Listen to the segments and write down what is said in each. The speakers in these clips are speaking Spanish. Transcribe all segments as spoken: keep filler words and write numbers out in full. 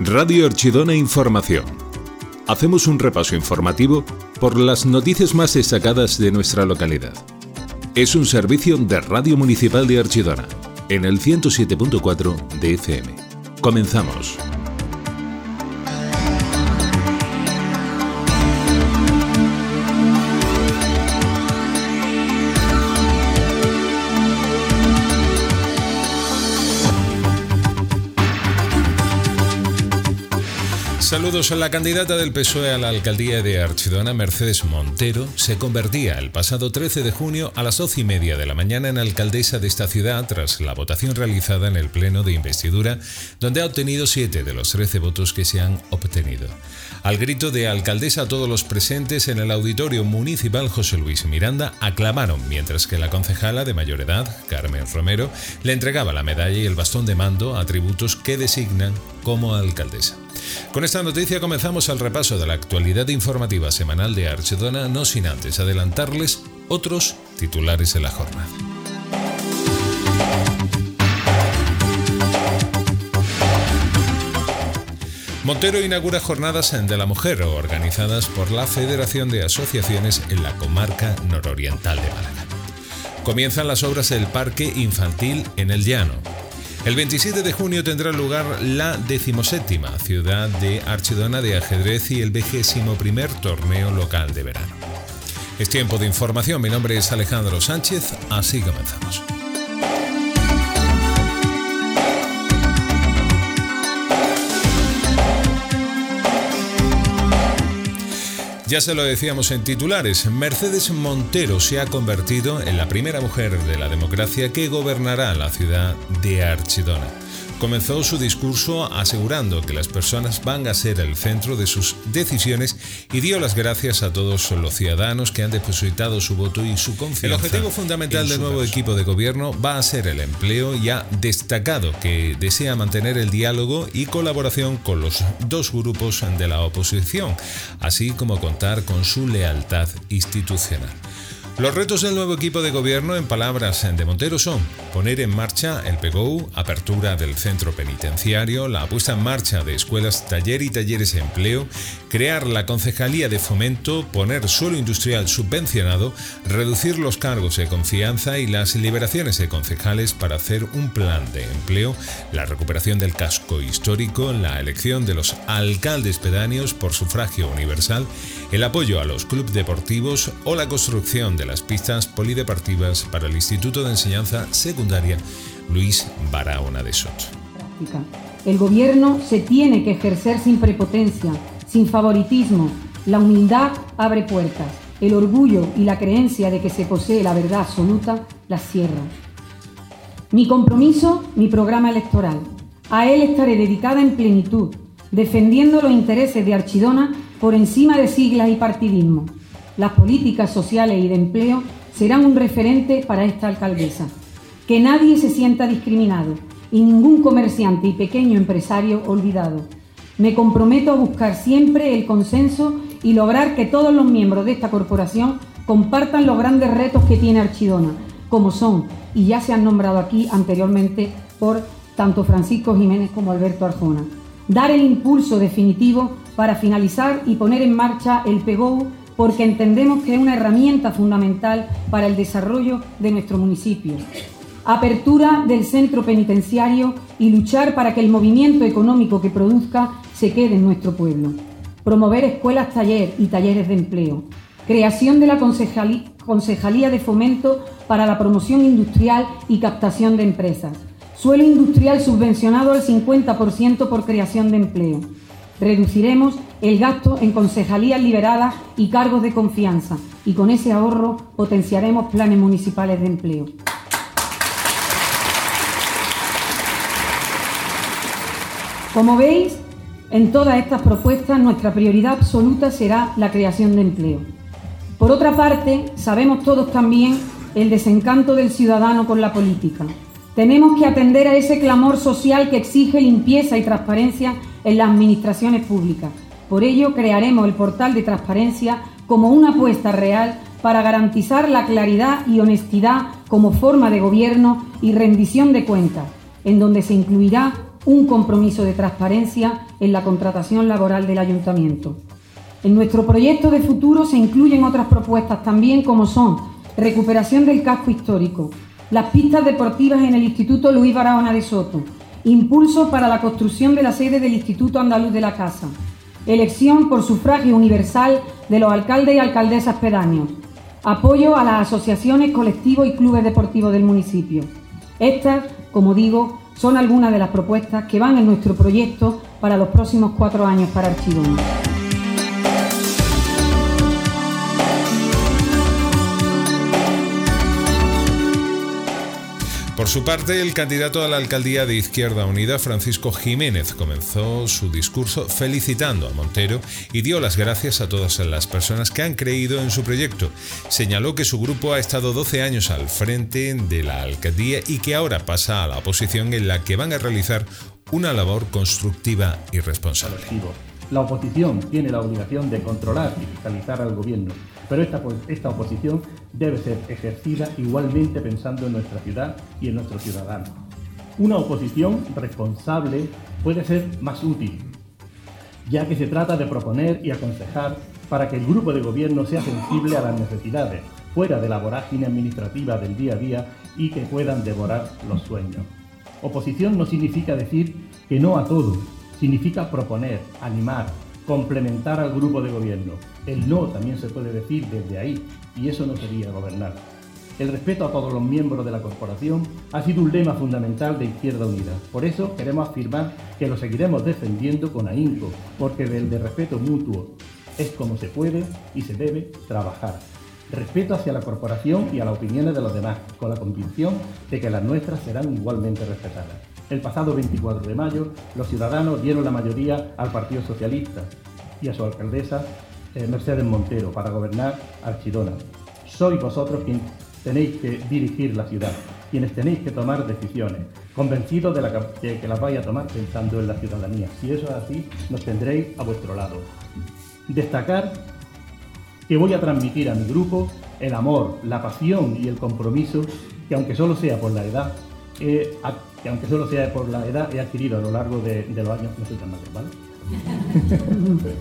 Radio Archidona Información. Hacemos un repaso informativo por las noticias más destacadas de nuestra localidad. Es un servicio de Radio Municipal de Archidona, en el ciento siete punto cuatro de F M. Comenzamos. Saludos. La candidata del P S O E a la alcaldía de Archidona, Mercedes Montero, se convertía el pasado trece de junio a las doce y media de la mañana en alcaldesa de esta ciudad tras la votación realizada en el pleno de investidura, donde ha obtenido siete de los trece votos que se han obtenido. Al grito de alcaldesa, todos los presentes en el auditorio municipal José Luis Miranda aclamaron, mientras que la concejala de mayor edad, Carmen Romero, le entregaba la medalla y el bastón de mando, atributos que designan como alcaldesa. Con esta noticia comenzamos el repaso de la actualidad informativa semanal de Archidona, no sin antes adelantarles otros titulares de la jornada. Montero inaugura jornadas de la mujer organizadas por la Federación de Asociaciones en la comarca nororiental de Málaga. Comienzan las obras del Parque Infantil en el Llano. El veintisiete de junio tendrá lugar la decimoséptima Ciudad de Archidona de Ajedrez y el vigésimo primer Torneo Local de Verano. Es tiempo de información. Mi nombre es Alejandro Sánchez. Así comenzamos. Ya se lo decíamos en titulares, Mercedes Montero se ha convertido en la primera mujer de la democracia que gobernará la ciudad de Archidona. Comenzó su discurso asegurando que las personas van a ser el centro de sus decisiones y dio las gracias a todos los ciudadanos que han depositado su voto y su confianza. El objetivo fundamental del nuevo equipo de gobierno va a ser el empleo y ha destacado que desea mantener el diálogo y colaboración con los dos grupos de la oposición, así como contar con su lealtad institucional. Los retos del nuevo equipo de gobierno, en palabras de Montero, son poner en marcha el P G O U, apertura del centro penitenciario, la puesta en marcha de escuelas, taller y talleres de empleo, crear la concejalía de fomento, poner suelo industrial subvencionado, reducir los cargos de confianza y las liberaciones de concejales para hacer un plan de empleo, la recuperación del casco histórico, la elección de los alcaldes pedáneos por sufragio universal, el apoyo a los clubes deportivos o la construcción de las pistas polideportivas para el Instituto de Enseñanza Secundaria Luis Barahona de Soto. El gobierno se tiene que ejercer sin prepotencia, sin favoritismo. La humildad abre puertas. El orgullo y la creencia de que se posee la verdad absoluta las cierra. Mi compromiso, mi programa electoral. A él estaré dedicada en plenitud, defendiendo los intereses de Archidona por encima de siglas y partidismo. Las políticas sociales y de empleo serán un referente para esta alcaldesa. Que nadie se sienta discriminado y ningún comerciante y pequeño empresario olvidado. Me comprometo a buscar siempre el consenso y lograr que todos los miembros de esta corporación compartan los grandes retos que tiene Archidona, como son, y ya se han nombrado aquí anteriormente por tanto Francisco Jiménez como Alberto Arjona. Dar el impulso definitivo para finalizar y poner en marcha el P G O U, porque entendemos que es una herramienta fundamental para el desarrollo de nuestro municipio. Apertura del centro penitenciario y luchar para que el movimiento económico que produzca se quede en nuestro pueblo. Promover escuelas taller y talleres de empleo. Creación de la concejalía, concejalía de fomento para la promoción industrial y captación de empresas. Suelo industrial subvencionado al cincuenta por ciento por creación de empleo. Reduciremos el gasto en concejalías liberadas y cargos de confianza y con ese ahorro potenciaremos planes municipales de empleo. Como veis, en todas estas propuestas nuestra prioridad absoluta será la creación de empleo. Por otra parte, sabemos todos también el desencanto del ciudadano con la política. Tenemos que atender a ese clamor social que exige limpieza y transparencia en las administraciones públicas. Por ello, crearemos el portal de transparencia como una apuesta real para garantizar la claridad y honestidad como forma de gobierno y rendición de cuentas, en donde se incluirá un compromiso de transparencia en la contratación laboral del Ayuntamiento. En nuestro proyecto de futuro se incluyen otras propuestas también, como son recuperación del casco histórico, las pistas deportivas en el Instituto Luis Barahona de Soto, impulso para la construcción de la sede del Instituto Andaluz de la Casa, elección por sufragio universal de los alcaldes y alcaldesas pedáneos, apoyo a las asociaciones, colectivos y clubes deportivos del municipio. Estas, como digo, son algunas de las propuestas que van en nuestro proyecto para los próximos cuatro años para Archidona. Por su parte, el candidato a la alcaldía de Izquierda Unida, Francisco Jiménez, comenzó su discurso felicitando a Montero y dio las gracias a todas las personas que han creído en su proyecto. Señaló que su grupo ha estado doce años al frente de la alcaldía y que ahora pasa a la oposición, en la que van a realizar una labor constructiva y responsable. La oposición tiene la obligación de controlar y fiscalizar al gobierno, pero esta, esta oposición debe ser ejercida igualmente pensando en nuestra ciudad y en nuestros ciudadanos. Una oposición responsable puede ser más útil, ya que se trata de proponer y aconsejar para que el grupo de gobierno sea sensible a las necesidades, fuera de la vorágine administrativa del día a día y que puedan devorar los sueños. Oposición no significa decir que no a todo. Significa proponer, animar, complementar al grupo de gobierno. El no también se puede decir desde ahí, y eso no sería gobernar. El respeto a todos los miembros de la corporación ha sido un lema fundamental de Izquierda Unida. Por eso queremos afirmar que lo seguiremos defendiendo con ahínco, porque del de respeto mutuo es como se puede y se debe trabajar. Respeto hacia la corporación y a las opiniones de los demás, con la convicción de que las nuestras serán igualmente respetadas. El pasado veinticuatro de mayo, los ciudadanos dieron la mayoría al Partido Socialista y a su alcaldesa, eh, Mercedes Montero, para gobernar Archidona. Sois vosotros quienes tenéis que dirigir la ciudad, quienes tenéis que tomar decisiones, convencidos de, la, de que las vais a tomar pensando en la ciudadanía. Si eso es así, nos tendréis a vuestro lado. Destacar que voy a transmitir a mi grupo el amor, la pasión y el compromiso que, aunque solo sea por la edad, eh, que aunque solo sea por la edad, he adquirido a lo largo de, de los años. No soy tan mayor, ¿vale?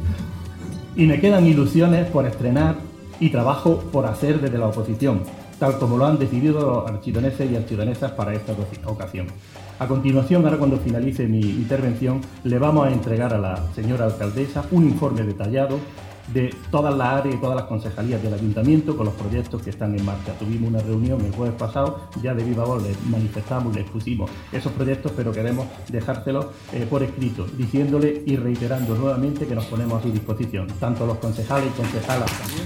Y me quedan ilusiones por estrenar y trabajo por hacer desde la oposición, tal como lo han decidido los archidoneses y archidonesas para esta ocasión. A continuación, ahora cuando finalice mi intervención, le vamos a entregar a la señora alcaldesa un informe detallado de todas las áreas y todas las concejalías del ayuntamiento con los proyectos que están en marcha. Tuvimos una reunión el jueves pasado, ya de viva voz les manifestamos y les pusimos esos proyectos, pero queremos dejárselos eh, por escrito, diciéndole y reiterando nuevamente que nos ponemos a su disposición, tanto los concejales y concejalas también.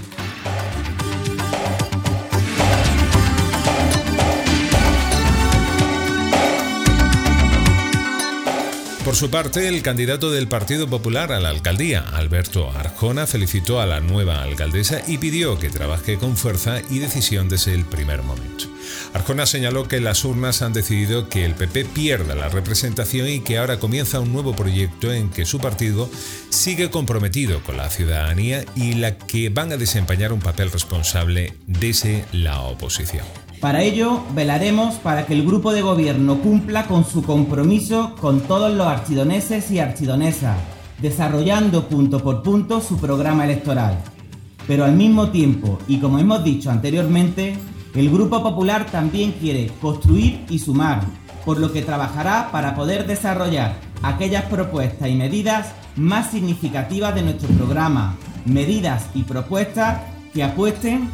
Por su parte, el candidato del Partido Popular a la alcaldía, Alberto Arjona, felicitó a la nueva alcaldesa y pidió que trabaje con fuerza y decisión desde el primer momento. Arjona señaló que las urnas han decidido que el P P pierda la representación y que ahora comienza un nuevo proyecto en que su partido sigue comprometido con la ciudadanía y la que van a desempeñar un papel responsable desde la oposición. Para ello, velaremos para que el grupo de gobierno cumpla con su compromiso con todos los archidoneses y archidonesas, desarrollando punto por punto su programa electoral. Pero al mismo tiempo, y como hemos dicho anteriormente, el Grupo Popular también quiere construir y sumar, por lo que trabajará para poder desarrollar aquellas propuestas y medidas más significativas de nuestro programa, medidas y propuestas que apuesten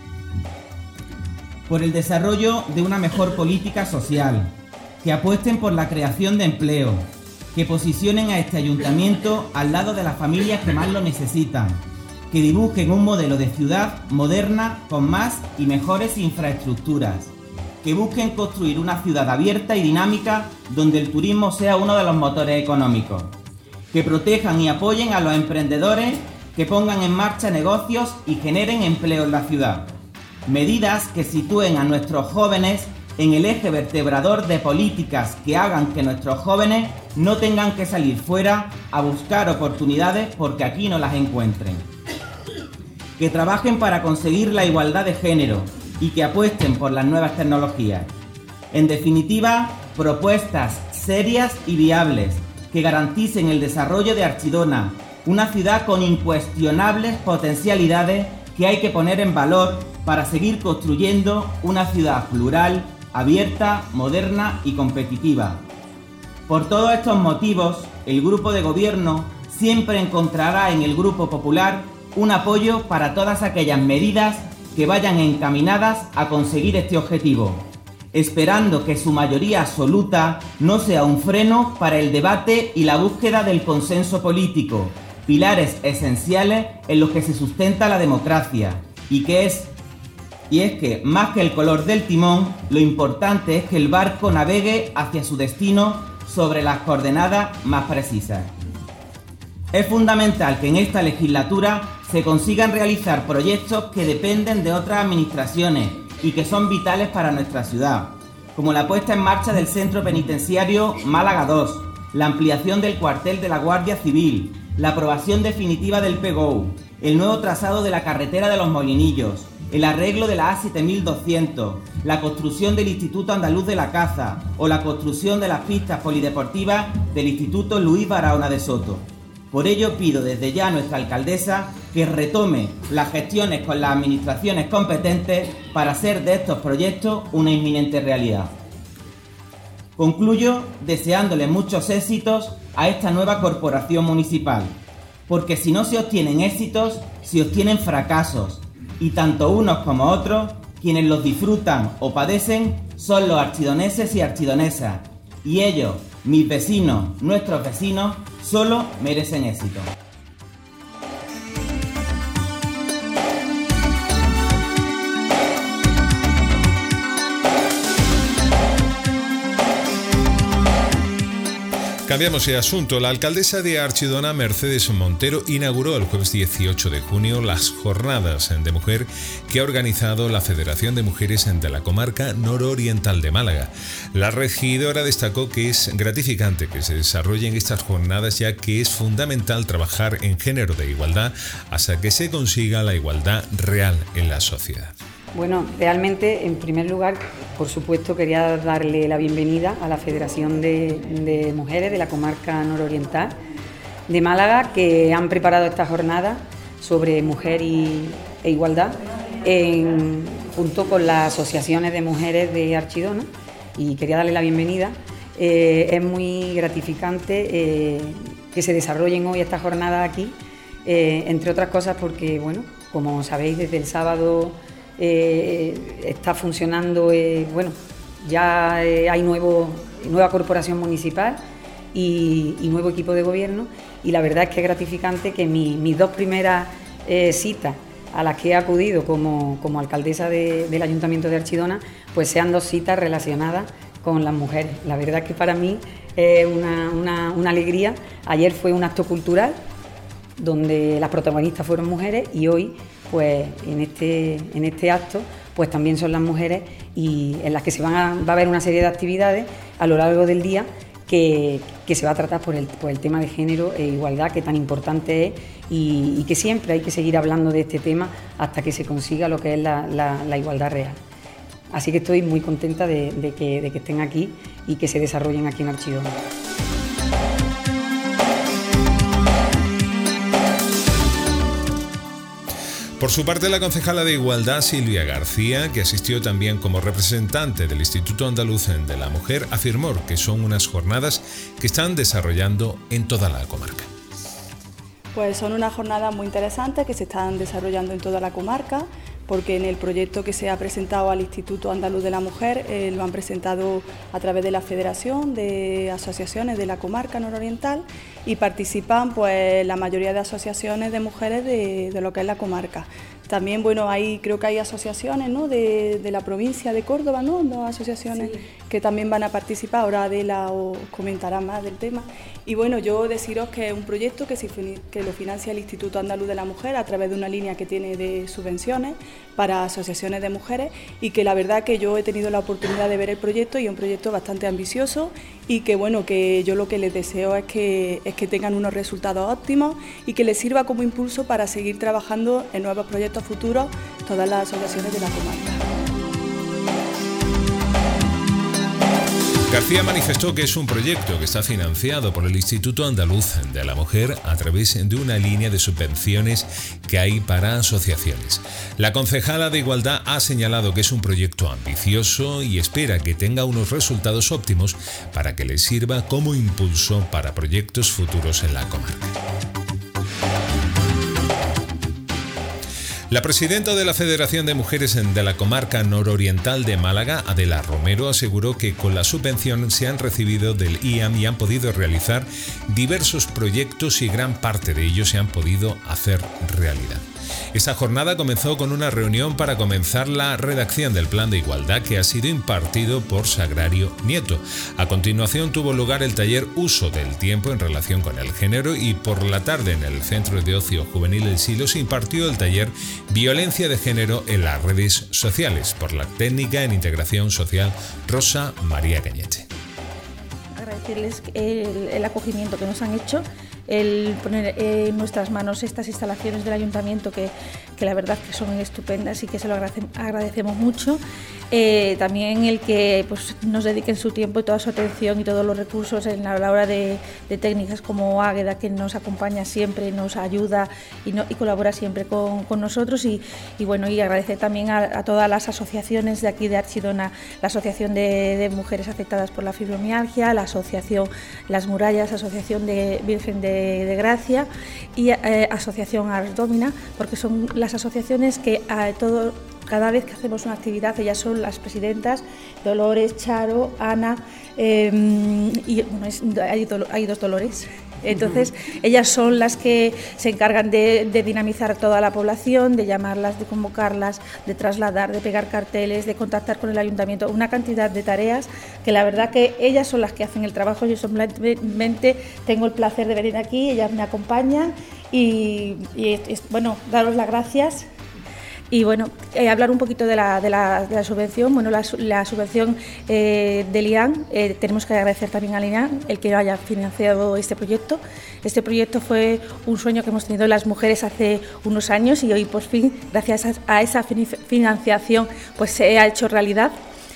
por el desarrollo de una mejor política social, que apuesten por la creación de empleo, que posicionen a este ayuntamiento al lado de las familias que más lo necesitan, que dibujen un modelo de ciudad moderna con más y mejores infraestructuras, que busquen construir una ciudad abierta y dinámica donde el turismo sea uno de los motores económicos, que protejan y apoyen a los emprendedores, que pongan en marcha negocios y generen empleo en la ciudad. Medidas que sitúen a nuestros jóvenes en el eje vertebrador de políticas que hagan que nuestros jóvenes no tengan que salir fuera a buscar oportunidades porque aquí no las encuentren. Que trabajen para conseguir la igualdad de género y que apuesten por las nuevas tecnologías. En definitiva, propuestas serias y viables que garanticen el desarrollo de Archidona, una ciudad con incuestionables potencialidades que hay que poner en valor para seguir construyendo una ciudad plural, abierta, moderna y competitiva. Por todos estos motivos, el Grupo de Gobierno siempre encontrará en el Grupo Popular un apoyo para todas aquellas medidas que vayan encaminadas a conseguir este objetivo, esperando que su mayoría absoluta no sea un freno para el debate y la búsqueda del consenso político, pilares esenciales en los que se sustenta la democracia, y que es y es que, más que el color del timón, lo importante es que el barco navegue hacia su destino sobre las coordenadas más precisas. Es fundamental que en esta legislatura se consigan realizar proyectos que dependen de otras administraciones y que son vitales para nuestra ciudad, como la puesta en marcha del Centro Penitenciario Málaga dos, la ampliación del cuartel de la Guardia Civil, la aprobación definitiva del P G O U, el nuevo trazado de la carretera de los Molinillos, el arreglo de la A siete mil doscientos, la construcción del Instituto Andaluz de la Caza o la construcción de las pistas polideportivas del Instituto Luis Barahona de Soto. Por ello pido desde ya a nuestra alcaldesa que retome las gestiones con las administraciones competentes para hacer de estos proyectos una inminente realidad. Concluyo deseándole muchos éxitos a esta nueva corporación municipal, porque si no se obtienen éxitos, se obtienen fracasos, y tanto unos como otros, quienes los disfrutan o padecen, son los archidoneses y archidonesas, y ellos, mis vecinos, nuestros vecinos, solo merecen éxito. Cambiamos de asunto. La alcaldesa de Archidona, Mercedes Montero, inauguró el jueves dieciocho de junio las jornadas de mujer que ha organizado la Federación de Mujeres de la Comarca Nororiental de Málaga. La regidora destacó que es gratificante que se desarrollen estas jornadas, ya que es fundamental trabajar en género de igualdad hasta que se consiga la igualdad real en la sociedad. Bueno, realmente, en primer lugar, por supuesto, quería darle la bienvenida a la Federación de, de Mujeres de la Comarca Nororiental de Málaga, que han preparado esta jornada sobre mujer y, e igualdad en, junto con las asociaciones de mujeres de Archidona, y quería darle la bienvenida. Eh, es muy gratificante eh, que se desarrollen hoy estas jornadas aquí, eh, entre otras cosas porque, bueno, como sabéis, desde el sábado Eh, está funcionando, eh, bueno, ya eh, hay nuevo, nueva corporación municipal y, y nuevo equipo de gobierno, y la verdad es que es gratificante que mi, mis dos primeras eh, citas a las que he acudido como, como alcaldesa de, del Ayuntamiento de Archidona, pues sean dos citas relacionadas con las mujeres. La verdad es que para mí es una, una, una alegría. Ayer fue un acto cultural donde las protagonistas fueron mujeres, y hoy pues en este, en este acto pues también son las mujeres, y en las que se van a, va a haber una serie de actividades a lo largo del día que, que se va a tratar por el, por el tema de género e igualdad, que tan importante es, y, y que siempre hay que seguir hablando de este tema hasta que se consiga lo que es la, la, la igualdad real. Así que estoy muy contenta de, de, que, de que estén aquí y que se desarrollen aquí en Archidona. Por su parte, la concejala de Igualdad, Silvia García, que asistió también como representante del Instituto Andaluz de la Mujer, afirmó que son unas jornadas que están desarrollando en toda la comarca. Pues son unas jornadas muy interesantes que se están desarrollando en toda la comarca, porque en el proyecto que se ha presentado al Instituto Andaluz de la Mujer eh, lo han presentado a través de la Federación de Asociaciones de la Comarca Nororiental, y participan pues la mayoría de asociaciones de mujeres de, de lo que es la comarca. También, bueno, hay, creo que hay asociaciones, ¿no?, de, de la provincia de Córdoba, ¿no?, dos asociaciones sí, que también van a participar. Ahora Adela os comentará más del tema. Y bueno, yo deciros que es un proyecto que, se, que lo financia el Instituto Andaluz de la Mujer a través de una línea que tiene de subvenciones para asociaciones de mujeres, y que la verdad que yo he tenido la oportunidad de ver el proyecto, y es un proyecto bastante ambicioso, y que bueno, que yo lo que les deseo es que, es que tengan unos resultados óptimos y que les sirva como impulso para seguir trabajando en nuevos proyectos futuros todas las asociaciones de la comarca. García manifestó que es un proyecto que está financiado por el Instituto Andaluz de la Mujer a través de una línea de subvenciones que hay para asociaciones. La concejala de Igualdad ha señalado que es un proyecto ambicioso y espera que tenga unos resultados óptimos para que le sirva como impulso para proyectos futuros en la comarca. La presidenta de la Federación de Mujeres de la Comarca Nororiental de Málaga, Adela Romero, aseguró que con la subvención se han recibido del I A M y han podido realizar diversos proyectos y gran parte de ellos se han podido hacer realidad. Esta jornada comenzó con una reunión para comenzar la redacción del Plan de Igualdad que ha sido impartido por Sagrario Nieto. A continuación tuvo lugar el taller Uso del tiempo en relación con el género y por la tarde en el Centro de Ocio Juvenil El Silo se impartió el taller Violencia de género en las redes sociales por la técnica en integración social Rosa María Cañete. Agradecerles el, el acogimiento que nos han hecho, el poner en nuestras manos estas instalaciones del ayuntamiento que, que la verdad que son estupendas y que se lo agradecemos, agradecemos mucho. Eh, también el que pues, nos dediquen su tiempo y toda su atención y todos los recursos en la, a la hora de, de técnicas como Águeda, que nos acompaña siempre, nos ayuda y, no, y colabora siempre con, con nosotros y, y bueno, y agradecer también a, a todas las asociaciones de aquí de Archidona, la Asociación de, de Mujeres Afectadas por la Fibromialgia, la Asociación Las Murallas, Asociación de Virgen de, de Gracia y eh, Asociación Ars Domina, porque son las asociaciones que a todo cada vez que hacemos una actividad, ellas son las presidentas, Dolores, Charo, Ana, eh, y bueno, es, hay, do, hay dos Dolores. Entonces, uh-huh. ellas son las que se encargan de, de dinamizar a toda la población, de llamarlas, de convocarlas, de trasladar, de pegar carteles, de contactar con el ayuntamiento, una cantidad de tareas que la verdad que ellas son las que hacen el trabajo. Yo simplemente tengo el placer de venir aquí, ellas me acompañan y, y bueno, daros las gracias. Y bueno, eh, hablar un poquito de la, de la, de la subvención. Bueno, la, la subvención eh, del I A M, eh, tenemos que agradecer también al I A M el que haya financiado este proyecto. Este proyecto fue un sueño que hemos tenido las mujeres hace unos años y hoy por fin, gracias a, a esa financiación, pues se ha hecho realidad.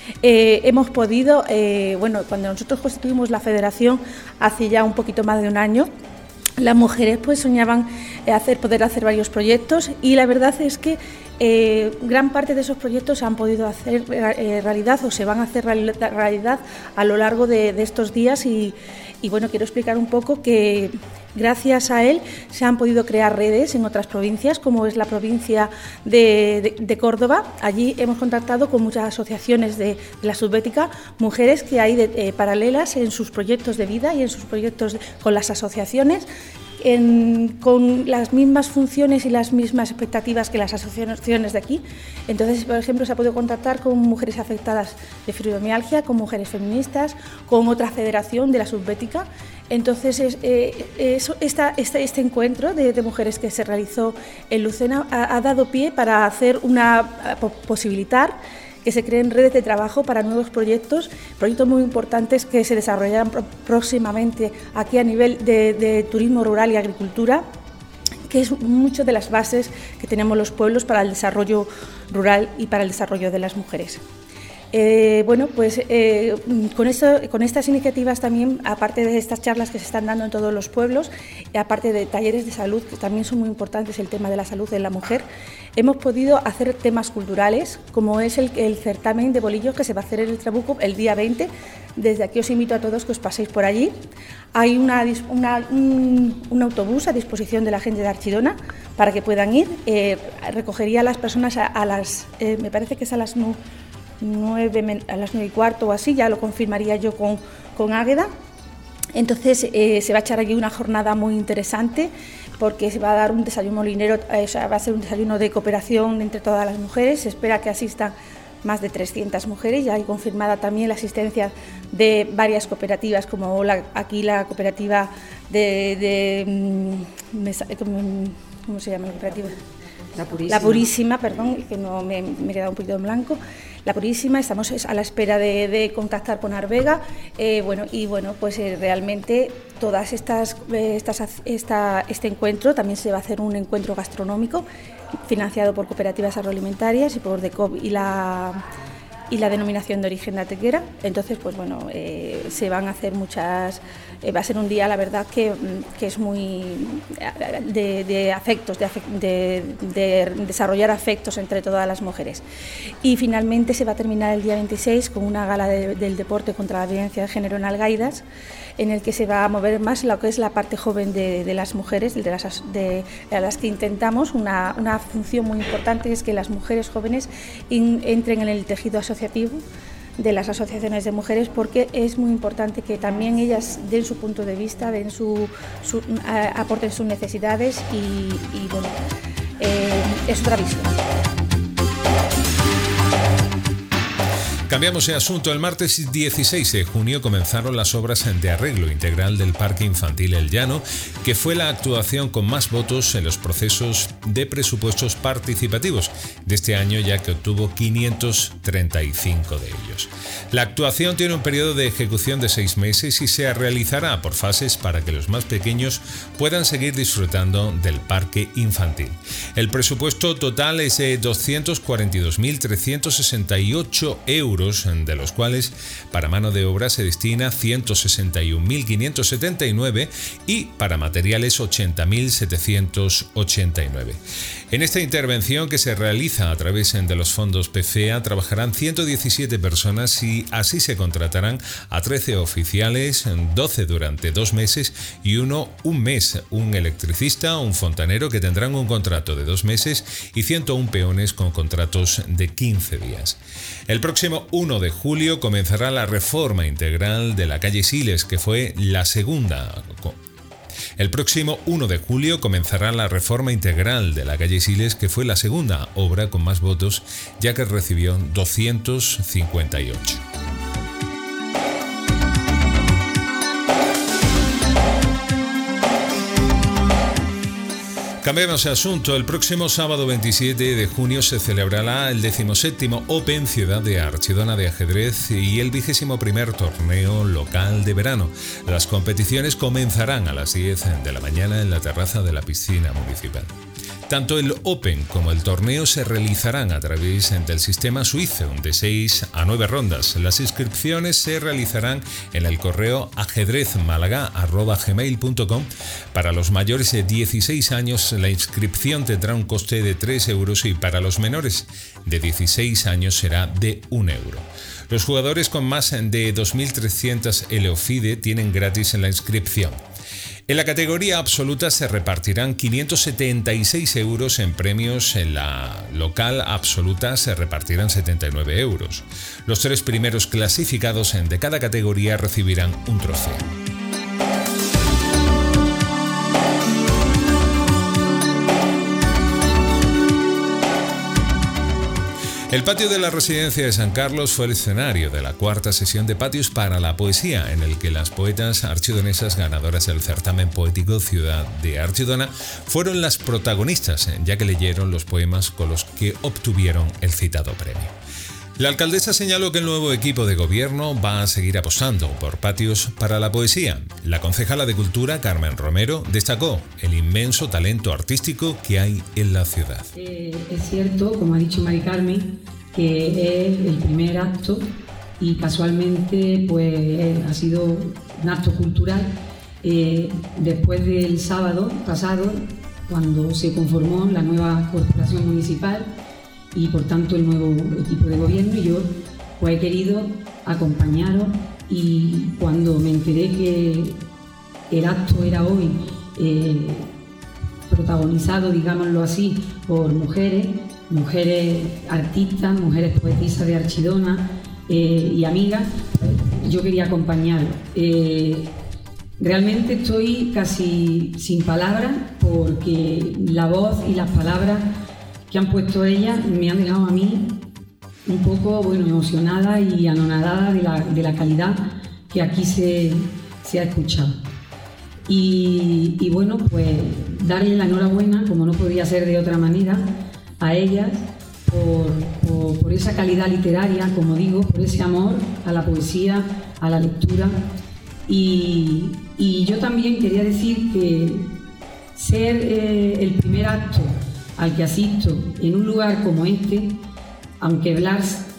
Eh, hemos podido, eh, bueno, cuando nosotros constituimos la federación hace ya un poquito más de un año, las mujeres pues soñaban hacer, poder hacer varios proyectos y la verdad es que eh, gran parte de esos proyectos se han podido hacer eh, realidad o se van a hacer realidad a lo largo de, de estos días y, y bueno, quiero explicar un poco que gracias a él se han podido crear redes en otras provincias, como es la provincia de, de, de Córdoba. Allí hemos contactado con muchas asociaciones de, de la Subbética, mujeres que hay de, eh, paralelas en sus proyectos de vida y en sus proyectos de, con las asociaciones, en, con las mismas funciones y las mismas expectativas que las asociaciones de aquí. Entonces, por ejemplo, se ha podido contactar con mujeres afectadas de fibromialgia, con mujeres feministas, con otra federación de la Subbética. Entonces, es, eh, eso, esta, este, este encuentro de, de mujeres que se realizó en Lucena ha, ha dado pie para hacer una, a posibilitar que se creen redes de trabajo para nuevos proyectos, proyectos muy importantes que se desarrollarán próximamente aquí a nivel de, de turismo rural y agricultura, que es mucho de las bases que tenemos los pueblos para el desarrollo rural y para el desarrollo de las mujeres. Eh, bueno, pues eh, con, esto, con estas iniciativas también, aparte de estas charlas que se están dando en todos los pueblos, aparte de talleres de salud, que también son muy importantes, el tema de la salud de la mujer, hemos podido hacer temas culturales, como es el, el certamen de bolillos que se va a hacer en el Trabuco el día veinte. Desde aquí os invito a todos que os paséis por allí. Hay una, una, un, un autobús a disposición de la gente de Archidona para que puedan ir. Eh, recogería a las personas a, a las, eh, me parece que es a las nueve, a las nueve y cuarto o así, ya lo confirmaría yo con, con Águeda. Entonces eh, se va a echar aquí una jornada muy interesante porque se va a dar un desayuno molinero, eh, o sea, va a ser un desayuno de cooperación entre todas las mujeres. Se espera que asistan más de trescientas mujeres, ya hay confirmada también la asistencia de varias cooperativas, como la, aquí la cooperativa de, de ¿cómo se llama la cooperativa? La Purísima. La Purísima, perdón, que no me, me he quedado un poquito en blanco. La Purísima, estamos a la espera de, de contactar con Arbega, eh, bueno, y bueno, pues eh, realmente todas estas, eh, estas esta, este encuentro, también se va a hacer un encuentro gastronómico financiado por cooperativas agroalimentarias y por DECOP y la y la denominación de origen de Antequera. Entonces, pues bueno, eh, se van a hacer muchas, eh, va a ser un día, la verdad, que, que es muy de, de afectos, de, de, de desarrollar afectos entre todas las mujeres. Y finalmente se va a terminar el día veintiséis con una gala de, del deporte contra la violencia de género en Algaidas, en el que se va a mover más lo que es la parte joven de, de las mujeres, de las, de, de las que intentamos. Una, una función muy importante es que las mujeres jóvenes in, entren en el tejido asociativo de las asociaciones de mujeres, porque es muy importante que también ellas den su punto de vista, den su, su, a, aporten sus necesidades y, y bueno, eh, es otra visión. Cambiamos de asunto. El martes dieciséis de junio comenzaron las obras de arreglo integral del Parque Infantil El Llano, que fue la actuación con más votos en los procesos de presupuestos participativos de este año, ya que obtuvo quinientos treinta y cinco de ellos. La actuación tiene un periodo de ejecución de seis meses y se realizará por fases para que los más pequeños puedan seguir disfrutando del parque infantil. El presupuesto total es de doscientos cuarenta y dos mil trescientos sesenta y ocho euros, de los cuales para mano de obra se destina ciento sesenta y un mil quinientos setenta y nueve y para materiales ochenta mil setecientos ochenta y nueve. En esta intervención, que se realiza a través de los fondos P F E A, trabajarán ciento diecisiete personas y así se contratarán a trece oficiales, doce durante dos meses y uno un mes, un electricista, un fontanero, que tendrán un contrato de dos meses, y ciento uno peones con contratos de quince días. El próximo uno de julio comenzará la reforma integral de la calle Siles, que fue la segunda. El próximo uno de julio comenzará la reforma integral de la calle Siles, que fue la segunda obra con más votos, ya que recibió doscientos cincuenta y ocho. Cambiamos de asunto. El próximo sábado veintisiete de junio se celebrará el decimoséptimo Open Ciudad de Archidona de ajedrez y el vigésimo primer torneo local de verano. Las competiciones comenzarán a las diez de la mañana en la terraza de la piscina municipal. Tanto el Open como el torneo se realizarán a través del sistema suizo de seis a nueve rondas. Las inscripciones se realizarán en el correo ajedrezmálaga arroba gmail punto com. Para los mayores de dieciséis años la inscripción tendrá un coste de tres euros y para los menores de dieciséis años será de un euro. Los jugadores con más de dos mil trescientos L O F I D E tienen gratis en la inscripción. En la categoría absoluta se repartirán quinientos setenta y seis euros en premios, en la local absoluta se repartirán setenta y nueve euros. Los tres primeros clasificados de cada categoría recibirán un trofeo. El patio de la Residencia de San Carlos fue el escenario de la cuarta sesión de Patios para la Poesía, en el que las poetas archidonesas ganadoras del certamen poético Ciudad de Archidona fueron las protagonistas, ya que leyeron los poemas con los que obtuvieron el citado premio. La alcaldesa señaló que el nuevo equipo de gobierno va a seguir apostando por patios para la poesía. La concejala de Cultura, Carmen Romero, destacó el inmenso talento artístico que hay en la ciudad. Eh, es cierto, como ha dicho Mari Carmen, que es el primer acto y casualmente pues ha sido un acto cultural eh, después del sábado pasado, cuando se conformó la nueva corporación municipal y por tanto el nuevo equipo de gobierno, y yo pues he querido acompañaros, y cuando me enteré que el acto era hoy eh, protagonizado, digámoslo así, por mujeres, mujeres artistas, mujeres poetisas de Archidona eh, y amigas, pues yo quería acompañarlos. Eh, realmente estoy casi sin palabras, porque la voz y las palabras que han puesto ellas me han dejado a mí un poco bueno, emocionada y anonadada de la, de la calidad que aquí se, se ha escuchado. Y, y bueno, pues darle la enhorabuena, como no podía ser de otra manera, a ellas por, por, por esa calidad literaria, como digo, por ese amor a la poesía, a la lectura. Y, y yo también quería decir que ser eh, el primer acto al que asisto en un lugar como este, aunque Blas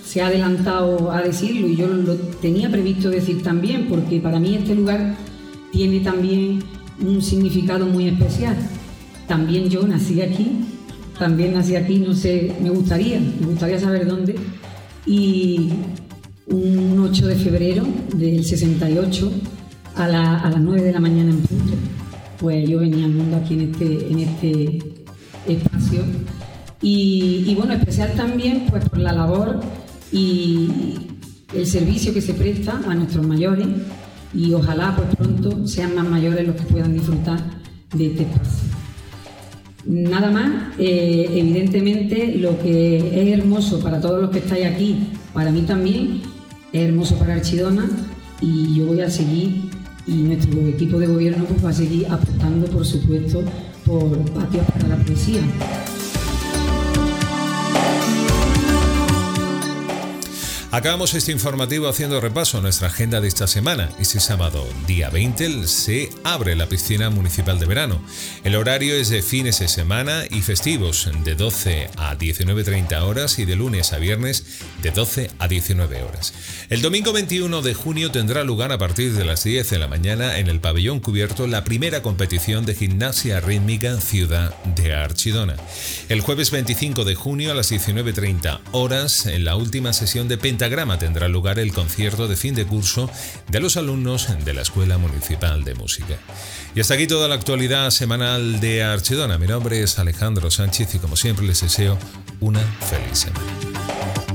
se ha adelantado a decirlo y yo lo tenía previsto decir también, porque para mí este lugar tiene también un significado muy especial. También yo nací aquí, también nací aquí, no sé, me gustaría, me gustaría saber dónde. Y un ocho de febrero del sesenta y ocho, a, la, a las nueve de la mañana en punto, pues yo venía al mundo aquí en este, en este espacio. Y, y bueno, especial también pues por la labor y el servicio que se presta a nuestros mayores, y ojalá pues pronto sean más mayores los que puedan disfrutar de este espacio. Nada más, eh, evidentemente lo que es hermoso para todos los que estáis aquí, para mí también es hermoso para Archidona, y yo voy a seguir, y nuestro equipo de gobierno pues va a seguir apostando, por supuesto, por patios para la poesía. Acabamos este informativo haciendo repaso a nuestra agenda de esta semana. Este sábado, día veinte, se abre la piscina municipal de verano. El horario es de fines de semana y festivos, de doce a diecinueve treinta horas, y de lunes a viernes de doce a diecinueve horas. El domingo veintiuno de junio tendrá lugar a partir de las diez de la mañana en el pabellón cubierto la primera competición de gimnasia rítmica Ciudad de Archidona. El jueves veinticinco de junio a las diecinueve treinta horas, en la última sesión de Pentagrama, tendrá lugar el concierto de fin de curso de los alumnos de la Escuela Municipal de Música. Y hasta aquí toda la actualidad semanal de Archidona. Mi nombre es Alejandro Sánchez y como siempre les deseo una feliz semana.